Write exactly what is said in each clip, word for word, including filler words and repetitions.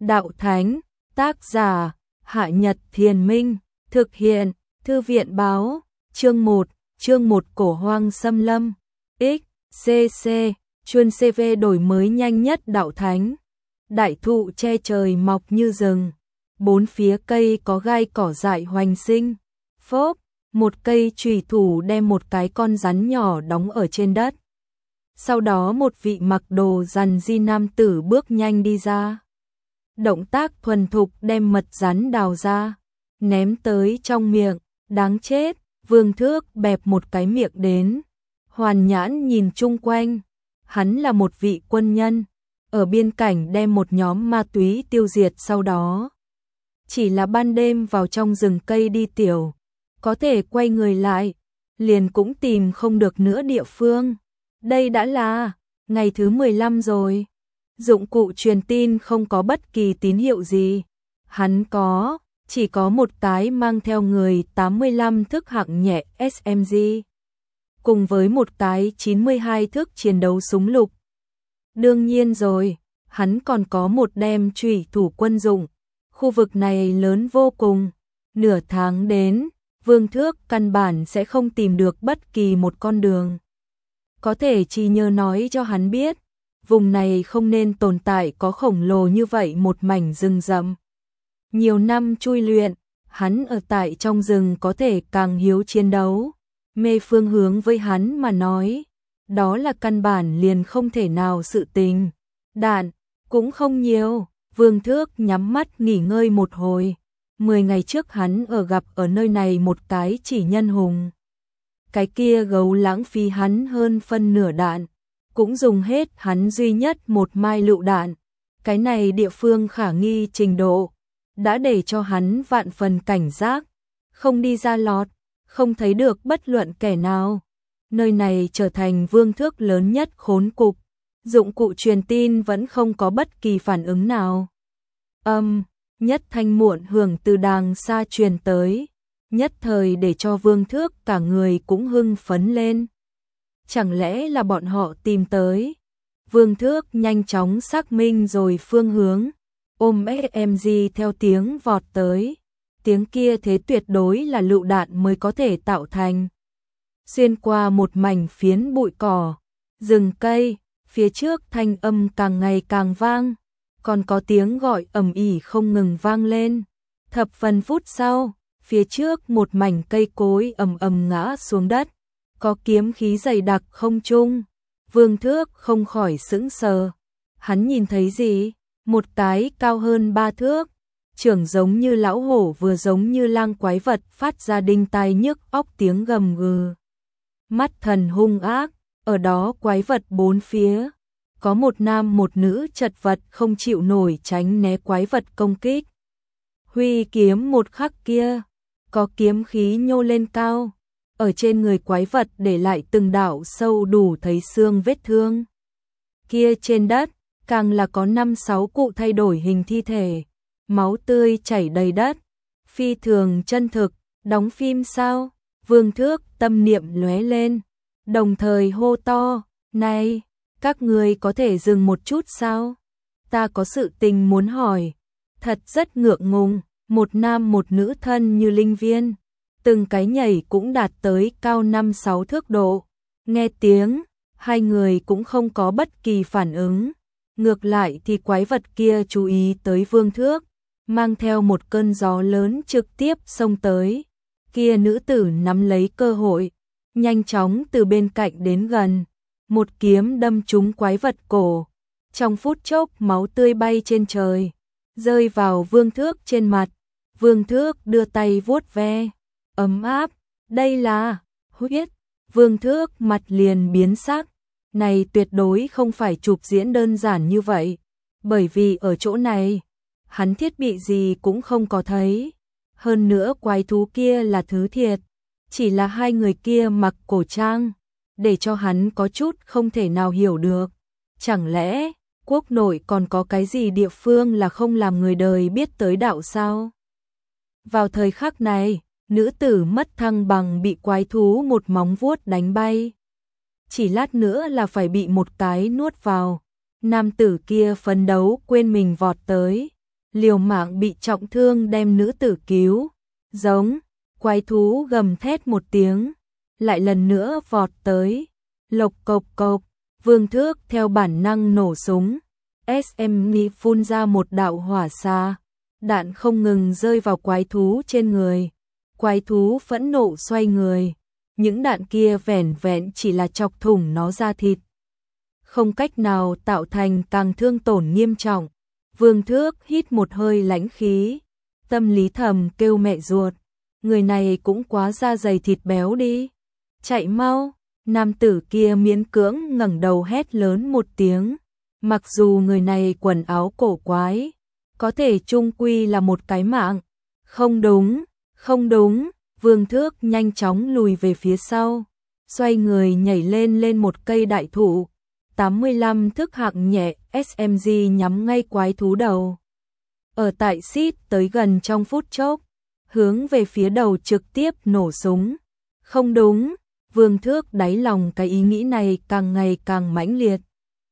Đạo Thánh, tác giả, Hạ Nhật Thiền Minh, thực hiện, Thư viện Báo, chương một, chương một Cổ Hoang Xâm Lâm, X, C C, chuyên xê vê đổi mới nhanh nhất Đạo Thánh. Đại thụ che trời mọc như rừng, bốn phía cây có gai cỏ dại hoành sinh, phốp, một cây chùy thủ đem một cái con rắn nhỏ đóng ở trên đất. Sau đó một vị mặc đồ rằn di nam tử bước nhanh đi ra. Động tác thuần thục đem mật rắn đào ra, ném tới trong miệng, đáng chết, Vương Thước bẹp một cái miệng đến. Hoàn Nhãn nhìn chung quanh, hắn là một vị quân nhân, ở biên cảnh đem một nhóm ma túy tiêu diệt sau đó. Chỉ là ban đêm vào trong rừng cây đi tiểu, có thể quay người lại, liền cũng tìm không được nữa địa phương. Đây đã là ngày thứ mười lăm rồi. Dụng cụ truyền tin không có bất kỳ tín hiệu gì. Hắn có, chỉ có một cái mang theo người tám mươi lăm thước hạng nhẹ ét em giê, cùng với một cái chín mươi hai thước chiến đấu súng lục. Đương nhiên rồi, hắn còn có một đem chùy thủ quân dụng. Khu vực này lớn vô cùng, nửa tháng đến, Vương Thước căn bản sẽ không tìm được bất kỳ một con đường. Có thể chỉ nhờ nói cho hắn biết, vùng này không nên tồn tại có khổng lồ như vậy một mảnh rừng rậm. Nhiều năm chui luyện, hắn ở tại trong rừng có thể càng hiếu chiến đấu. Mê phương hướng với hắn mà nói, đó là căn bản liền không thể nào sự tình. Đạn, cũng không nhiều, Vương Thước nhắm mắt nghỉ ngơi một hồi. Mười ngày trước hắn ở gặp ở nơi này một cái chỉ nhân hùng. Cái kia gấu lãng phí hắn hơn phân nửa đạn, cũng dùng hết hắn duy nhất một mai lựu đạn. Cái này địa phương khả nghi trình độ, đã để cho hắn vạn phần cảnh giác, không đi ra lọt, không thấy được bất luận kẻ nào. Nơi này trở thành Vương Thước lớn nhất khốn cục, dụng cụ truyền tin vẫn không có bất kỳ phản ứng nào. Âm, nhất thanh muộn hưởng từ đàng xa truyền tới, nhất thời để cho Vương Thước cả người cũng hưng phấn lên. Chẳng lẽ là bọn họ tìm tới? Vương Thước nhanh chóng xác minh rồi phương hướng, ôm ét em giê theo tiếng vọt tới. Tiếng kia thế tuyệt đối là lựu đạn mới có thể tạo thành. Xuyên qua một mảnh phiến bụi cỏ, rừng cây, phía trước thanh âm càng ngày càng vang, còn có tiếng gọi ầm ĩ không ngừng vang lên. Thập phần phút sau, phía trước một mảnh cây cối ầm ầm ngã xuống đất, có kiếm khí dày đặc không trung. Vương Thước không khỏi sững sờ. Hắn nhìn thấy gì? Một cái cao hơn ba thước, trưởng giống như lão hổ vừa giống như lang quái vật phát ra đinh tai nhức óc tiếng gầm gừ. Mắt thần hung ác, ở đó quái vật bốn phía. Có một nam một nữ chật vật không chịu nổi tránh né quái vật công kích. Huy kiếm một khắc kia, có kiếm khí nhô lên cao, ở trên người quái vật để lại từng đạo sâu đủ thấy xương vết thương. Kia trên đất, càng là có năm sáu cụ thay đổi hình thi thể, máu tươi chảy đầy đất, phi thường chân thực. Đóng phim sao? Vương Thước tâm niệm lóe lên, đồng thời hô to, này, các người có thể dừng một chút sao? Ta có sự tình muốn hỏi. Thật rất ngượng ngùng, một nam một nữ thân như linh viên, từng cái nhảy cũng đạt tới cao năm sáu thước độ. Nghe tiếng, hai người cũng không có bất kỳ phản ứng. Ngược lại thì quái vật kia chú ý tới Vương Thước, mang theo một cơn gió lớn trực tiếp xông tới. Kia nữ tử nắm lấy cơ hội, nhanh chóng từ bên cạnh đến gần, một kiếm đâm trúng quái vật cổ. Trong phút chốc máu tươi bay trên trời, rơi vào Vương Thước trên mặt. Vương Thước đưa tay vuốt ve, ấm áp, đây là huyết. Vương Thước mặt liền biến sắc. Này tuyệt đối không phải chụp diễn đơn giản như vậy, bởi vì ở chỗ này, hắn thiết bị gì cũng không có thấy. Hơn nữa quái thú kia là thứ thiệt, chỉ là hai người kia mặc cổ trang, để cho hắn có chút không thể nào hiểu được. Chẳng lẽ, quốc nội còn có cái gì địa phương là không làm người đời biết tới đạo sao? Vào thời khắc này, nữ tử mất thăng bằng bị quái thú một móng vuốt đánh bay. Chỉ lát nữa là phải bị một cái nuốt vào. Nam tử kia phấn đấu quên mình vọt tới, liều mạng bị trọng thương đem nữ tử cứu. Giống, quái thú gầm thét một tiếng, lại lần nữa vọt tới. Lộc cộc cộc, Vương Thước theo bản năng nổ súng. ét em giê phun ra một đạo hỏa xa, đạn không ngừng rơi vào quái thú trên người. Quái thú phẫn nộ xoay người, những đạn kia vẻn vẹn chỉ là chọc thủng nó ra thịt, không cách nào tạo thành càng thương tổn nghiêm trọng. Vương Thước hít một hơi lãnh khí, tâm lý thầm kêu mẹ ruột, người này cũng quá da dày thịt béo đi. Chạy mau, nam tử kia miễn cưỡng ngẩng đầu hét lớn một tiếng. Mặc dù người này quần áo cổ quái, có thể chung quy là một cái mạng. Không đúng, không đúng, Vương Thước nhanh chóng lùi về phía sau, xoay người nhảy lên lên một cây đại thụ. tám mươi lăm thức hạng nhẹ ét em giê nhắm ngay quái thú đầu. Ở tại xít tới gần trong phút chốc, hướng về phía đầu trực tiếp nổ súng. Không đúng, Vương Thước đáy lòng cái ý nghĩ này càng ngày càng mãnh liệt.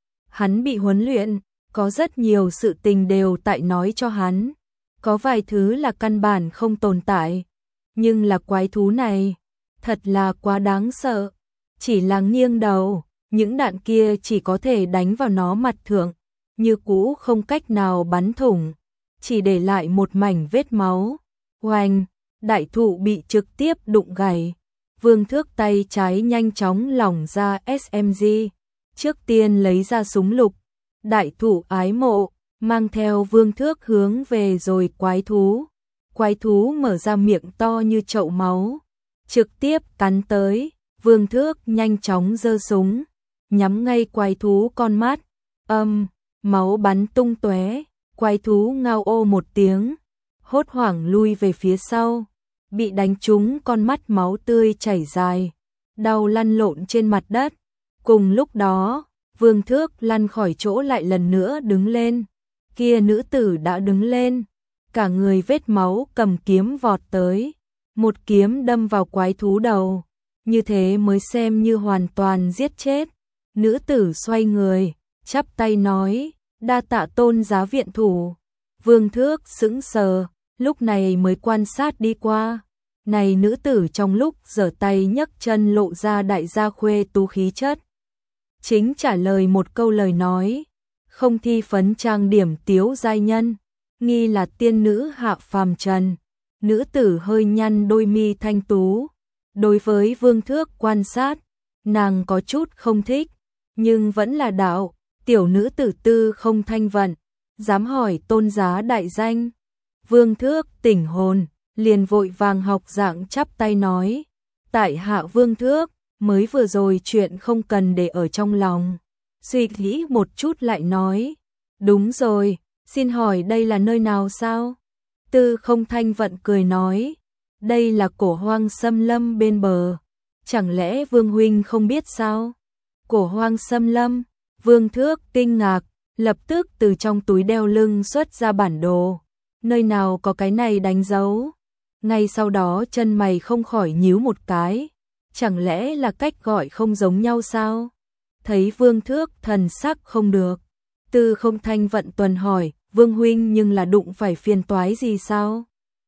Hắn bị huấn luyện, có rất nhiều sự tình đều tại nói cho hắn, có vài thứ là căn bản không tồn tại, nhưng là quái thú này, thật là quá đáng sợ. Chỉ là nghiêng đầu, những đạn kia chỉ có thể đánh vào nó mặt thượng, như cũ không cách nào bắn thủng, chỉ để lại một mảnh vết máu. Oanh, đại thụ bị trực tiếp đụng gãy. Vương Thước tay trái nhanh chóng lỏng ra ét em giê, trước tiên lấy ra súng lục. Đại thụ ái mộ, mang theo Vương Thước hướng về rồi quái thú. Quái thú mở ra miệng to như chậu máu, trực tiếp cắn tới. Vương Thước nhanh chóng giơ súng, nhắm ngay quái thú con mắt. Âm, máu bắn tung tóe, quái thú ngao ô một tiếng, hốt hoảng lui về phía sau, bị đánh trúng con mắt máu tươi chảy dài, đau lăn lộn trên mặt đất. Cùng lúc đó, Vương Thước lăn khỏi chỗ lại lần nữa đứng lên, kia nữ tử đã đứng lên, cả người vết máu cầm kiếm vọt tới, một kiếm đâm vào quái thú đầu, như thế mới xem như hoàn toàn giết chết. Nữ tử xoay người, chắp tay nói, đa tạ tôn giá viện thủ. Vương Thước sững sờ, lúc này mới quan sát đi qua. Này nữ tử trong lúc giở tay nhấc chân lộ ra đại gia khuê tú khí chất. Chính trả lời một câu lời nói, không thi phấn trang điểm tiếu giai nhân, nghi là tiên nữ hạ phàm trần. Nữ tử hơi nhăn đôi mi thanh tú. Đối với Vương Thước quan sát, nàng có chút không thích, nhưng vẫn là đạo, tiểu nữ tử tư không thanh vận, dám hỏi tôn giá đại danh. Vương Thước tỉnh hồn, liền vội vàng học dạng chắp tay nói, tại hạ Vương Thước, mới vừa rồi chuyện không cần để ở trong lòng. Suy nghĩ một chút lại nói, đúng rồi, xin hỏi đây là nơi nào sao? Tư không thanh vận cười nói, đây là Cổ Hoang Xâm Lâm bên bờ, chẳng lẽ Vương huynh không biết sao? Cổ Hoang Xâm Lâm, Vương Thước kinh ngạc, lập tức từ trong túi đeo lưng xuất ra bản đồ, nơi nào có cái này đánh dấu. Ngay sau đó chân mày không khỏi nhíu một cái, chẳng lẽ là cách gọi không giống nhau sao? Thấy Vương Thước thần sắc không được, Tư không thanh vận tuần hỏi, Vương huynh nhưng là đụng phải phiền toái gì sao?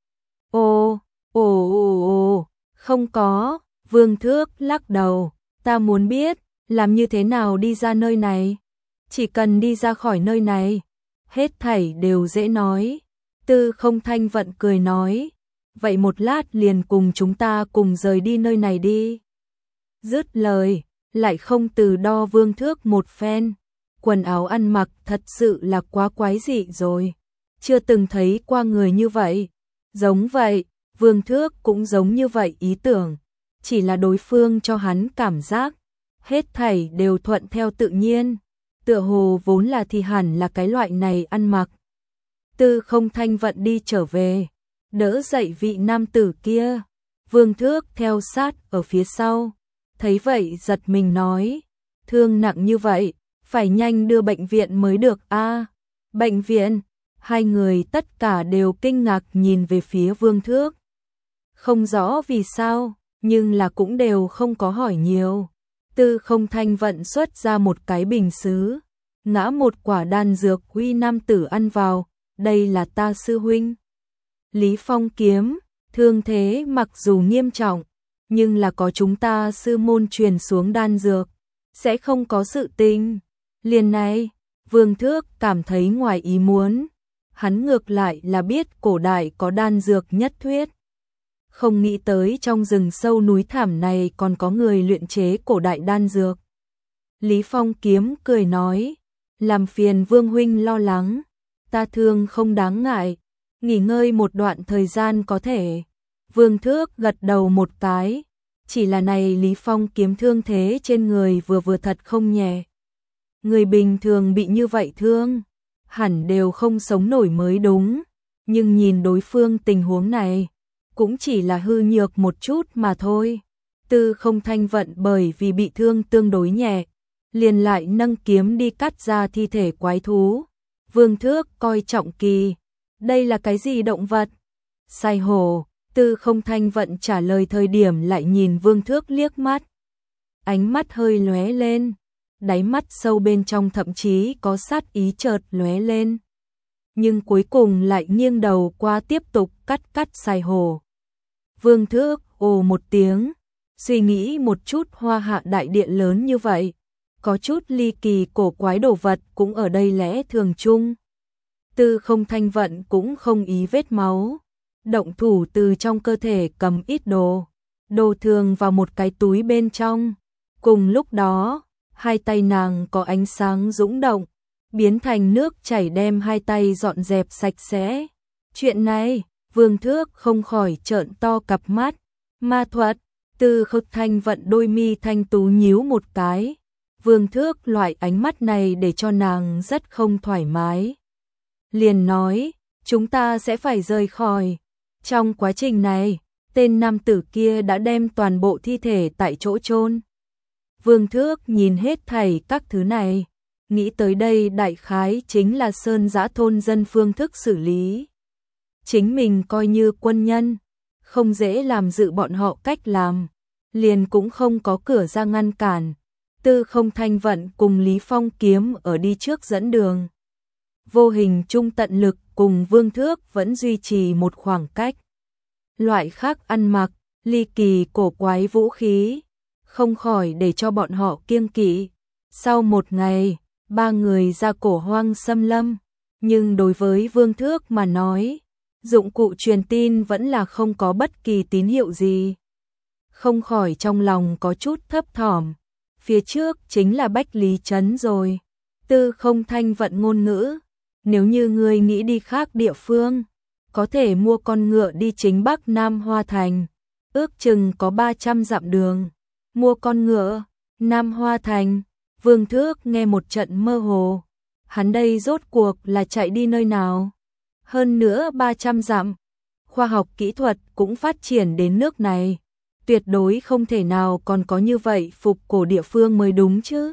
Ồ, ồ ồ ồ, không có. Vương Thước lắc đầu, ta muốn biết, làm như thế nào đi ra nơi này? Chỉ cần đi ra khỏi nơi này, hết thảy đều dễ nói. Tư không thanh vận cười nói, vậy một lát liền cùng chúng ta cùng rời đi nơi này đi. Dứt lời, lại không từ đo Vương Thước một phen. Quần áo ăn mặc thật sự là quá quái dị rồi, chưa từng thấy qua người như vậy. Giống vậy, Vương Thước cũng giống như vậy ý tưởng, chỉ là đối phương cho hắn cảm giác, hết thảy đều thuận theo tự nhiên, tựa hồ vốn là thì hẳn là cái loại này ăn mặc. Tư không thanh vận đi trở về, đỡ dậy vị nam tử kia, Vương Thước theo sát ở phía sau, thấy vậy giật mình nói, thương nặng như vậy, phải nhanh đưa bệnh viện mới được a. À, bệnh viện? Hai người tất cả đều kinh ngạc nhìn về phía Vương Thước. Không rõ vì sao, nhưng là cũng đều không có hỏi nhiều. Tư không thanh vận xuất ra một cái bình sứ, ngã một quả đan dược huy nam tử ăn vào, đây là ta sư huynh. Lý Phong Kiếm, thương thế mặc dù nghiêm trọng, nhưng là có chúng ta sư môn truyền xuống đan dược, sẽ không có sự tình. Liền này, Vương Thước cảm thấy ngoài ý muốn, hắn ngược lại là biết cổ đại có đan dược nhất thuyết. Không nghĩ tới trong rừng sâu núi thẳm này còn có người luyện chế cổ đại đan dược. Lý Phong Kiếm cười nói, làm phiền Vương huynh lo lắng, ta thương không đáng ngại, nghỉ ngơi một đoạn thời gian có thể. Vương Thước gật đầu một cái, chỉ là này Lý Phong Kiếm thương thế trên người vừa vừa thật không nhẹ. Người bình thường bị như vậy thương, hẳn đều không sống nổi mới đúng, nhưng nhìn đối phương tình huống này, cũng chỉ là hư nhược một chút mà thôi. Tư Không Thanh Vận bởi vì bị thương tương đối nhẹ, liền lại nâng kiếm đi cắt ra thi thể quái thú. Vương Thước coi trọng kỳ, đây là cái gì động vật? Sai hổ. Tư Không Thanh Vận trả lời thời điểm lại nhìn Vương Thước liếc mắt. Ánh mắt hơi lóe lên, đáy mắt sâu bên trong thậm chí có sát ý chợt lóe lên. Nhưng cuối cùng lại nghiêng đầu qua tiếp tục cắt cắt sai hổ. Vương Thước ồ một tiếng, suy nghĩ một chút Hoa Hạ đại điện lớn như vậy, có chút ly kỳ cổ quái đồ vật cũng ở đây lẽ thường chung. Tư Không Thanh Vận cũng không ý vết máu, động thủ từ trong cơ thể cầm ít đồ, đồ thường vào một cái túi bên trong. Cùng lúc đó, hai tay nàng có ánh sáng dũng động, biến thành nước chảy đem hai tay dọn dẹp sạch sẽ. Chuyện này, Vương Thước không khỏi trợn to cặp mắt. Ma thuật. Tư Không Thanh Vận đôi mi thanh tú nhíu một cái. Vương Thước loại ánh mắt này để cho nàng rất không thoải mái. Liền nói, chúng ta sẽ phải rời khỏi. Trong quá trình này, tên nam tử kia đã đem toàn bộ thi thể tại chỗ chôn. Vương Thước nhìn hết thảy các thứ này, nghĩ tới đây đại khái chính là Sơn Giã thôn dân phương thức xử lý. Chính mình coi như quân nhân, không dễ làm dự bọn họ cách làm, liền cũng không có cửa ra ngăn cản. Tư Không Thanh Vận cùng Lý Phong Kiếm ở đi trước dẫn đường. Vô hình chung tận lực cùng Vương Thước vẫn duy trì một khoảng cách. Loại khác ăn mặc, ly kỳ cổ quái vũ khí, không khỏi để cho bọn họ kiêng kỵ. Sau một ngày, ba người ra cổ hoang xâm lâm, nhưng đối với Vương Thước mà nói, dụng cụ truyền tin vẫn là không có bất kỳ tín hiệu gì. Không khỏi trong lòng có chút thấp thỏm, phía trước chính là Bách Lý Trấn rồi. Tư Không Thanh Vận ngôn ngữ, nếu như người nghĩ đi khác địa phương, có thể mua con ngựa đi chính Bắc Nam Hoa Thành, ước chừng có ba trăm dặm đường. Mua con ngựa, Nam Hoa Thành, Vương Thước nghe một trận mơ hồ. Hắn đây rốt cuộc là chạy đi nơi nào? Hơn nữa ba trăm dặm, khoa học kỹ thuật cũng phát triển đến nước này, tuyệt đối không thể nào còn có như vậy phục cổ địa phương mới đúng chứ.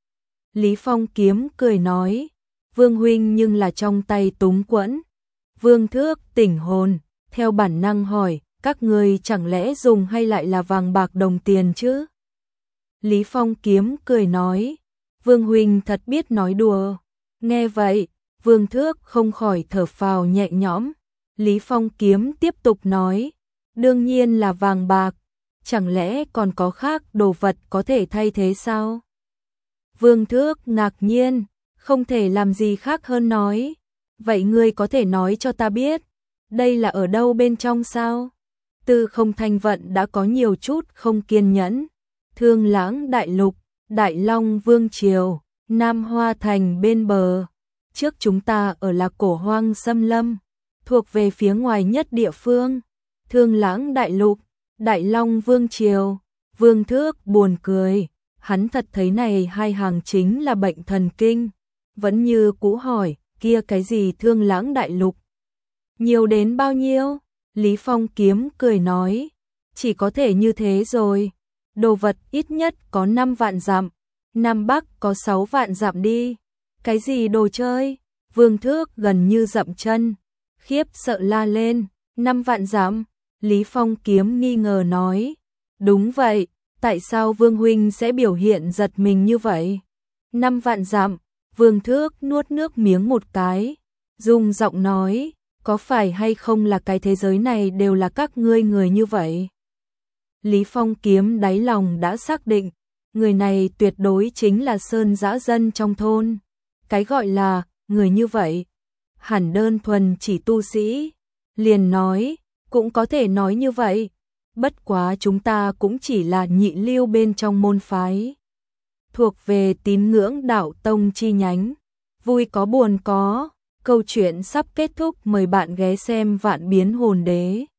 Lý Phong Kiếm cười nói, Vương huynh nhưng là trong tay túng quẫn. Vương Thước tỉnh hồn, theo bản năng hỏi, các người chẳng lẽ dùng hay lại là vàng bạc đồng tiền chứ? Lý Phong Kiếm cười nói, Vương huynh thật biết nói đùa. Nghe vậy, Vương Thước không khỏi thở phào nhẹ nhõm. Lý Phong Kiếm tiếp tục nói, đương nhiên là vàng bạc, chẳng lẽ còn có khác đồ vật có thể thay thế sao? Vương Thước ngạc nhiên, không thể làm gì khác hơn nói, vậy ngươi có thể nói cho ta biết, đây là ở đâu bên trong sao? Tư Không Thanh Vận đã có nhiều chút không kiên nhẫn. Thương Lãng Đại Lục, Đại Long Vương Triều, Nam Hoa Thành bên bờ. Trước chúng ta ở là cổ hoang xâm lâm, thuộc về phía ngoài nhất địa phương. Thương Lãng Đại Lục, Đại Long Vương Triều. Vương Thước buồn cười, hắn thật thấy này hai hàng chính là bệnh thần kinh. Vẫn như cũ hỏi, kia cái gì Thương Lãng Đại Lục? Nhiều đến bao nhiêu? Lý Phong Kiếm cười nói, chỉ có thể như thế rồi. Đồ vật ít nhất có năm vạn dặm, Nam Bắc có sáu vạn dặm đi. Cái gì đồ chơi? Vương Thước gần như dậm chân, khiếp sợ la lên, năm vạn dặm. Lý Phong Kiếm nghi ngờ nói, đúng vậy, tại sao Vương huynh sẽ biểu hiện giật mình như vậy? Năm vạn dặm. Vương Thước nuốt nước miếng một cái, Dung giọng nói, có phải hay không là cái thế giới này đều là các ngươi người như vậy? Lý Phong kiếm đáy lòng đã xác định, người này tuyệt đối chính là sơn dã dân trong thôn. Cái gọi là người như vậy, hẳn đơn thuần chỉ tu sĩ. Liền nói, cũng có thể nói như vậy, bất quá chúng ta cũng chỉ là nhị lưu bên trong môn phái, thuộc về tín ngưỡng đạo tông chi nhánh. Vui có buồn có, câu chuyện sắp kết thúc, mời bạn ghé xem Vạn Biến Hồn Đế.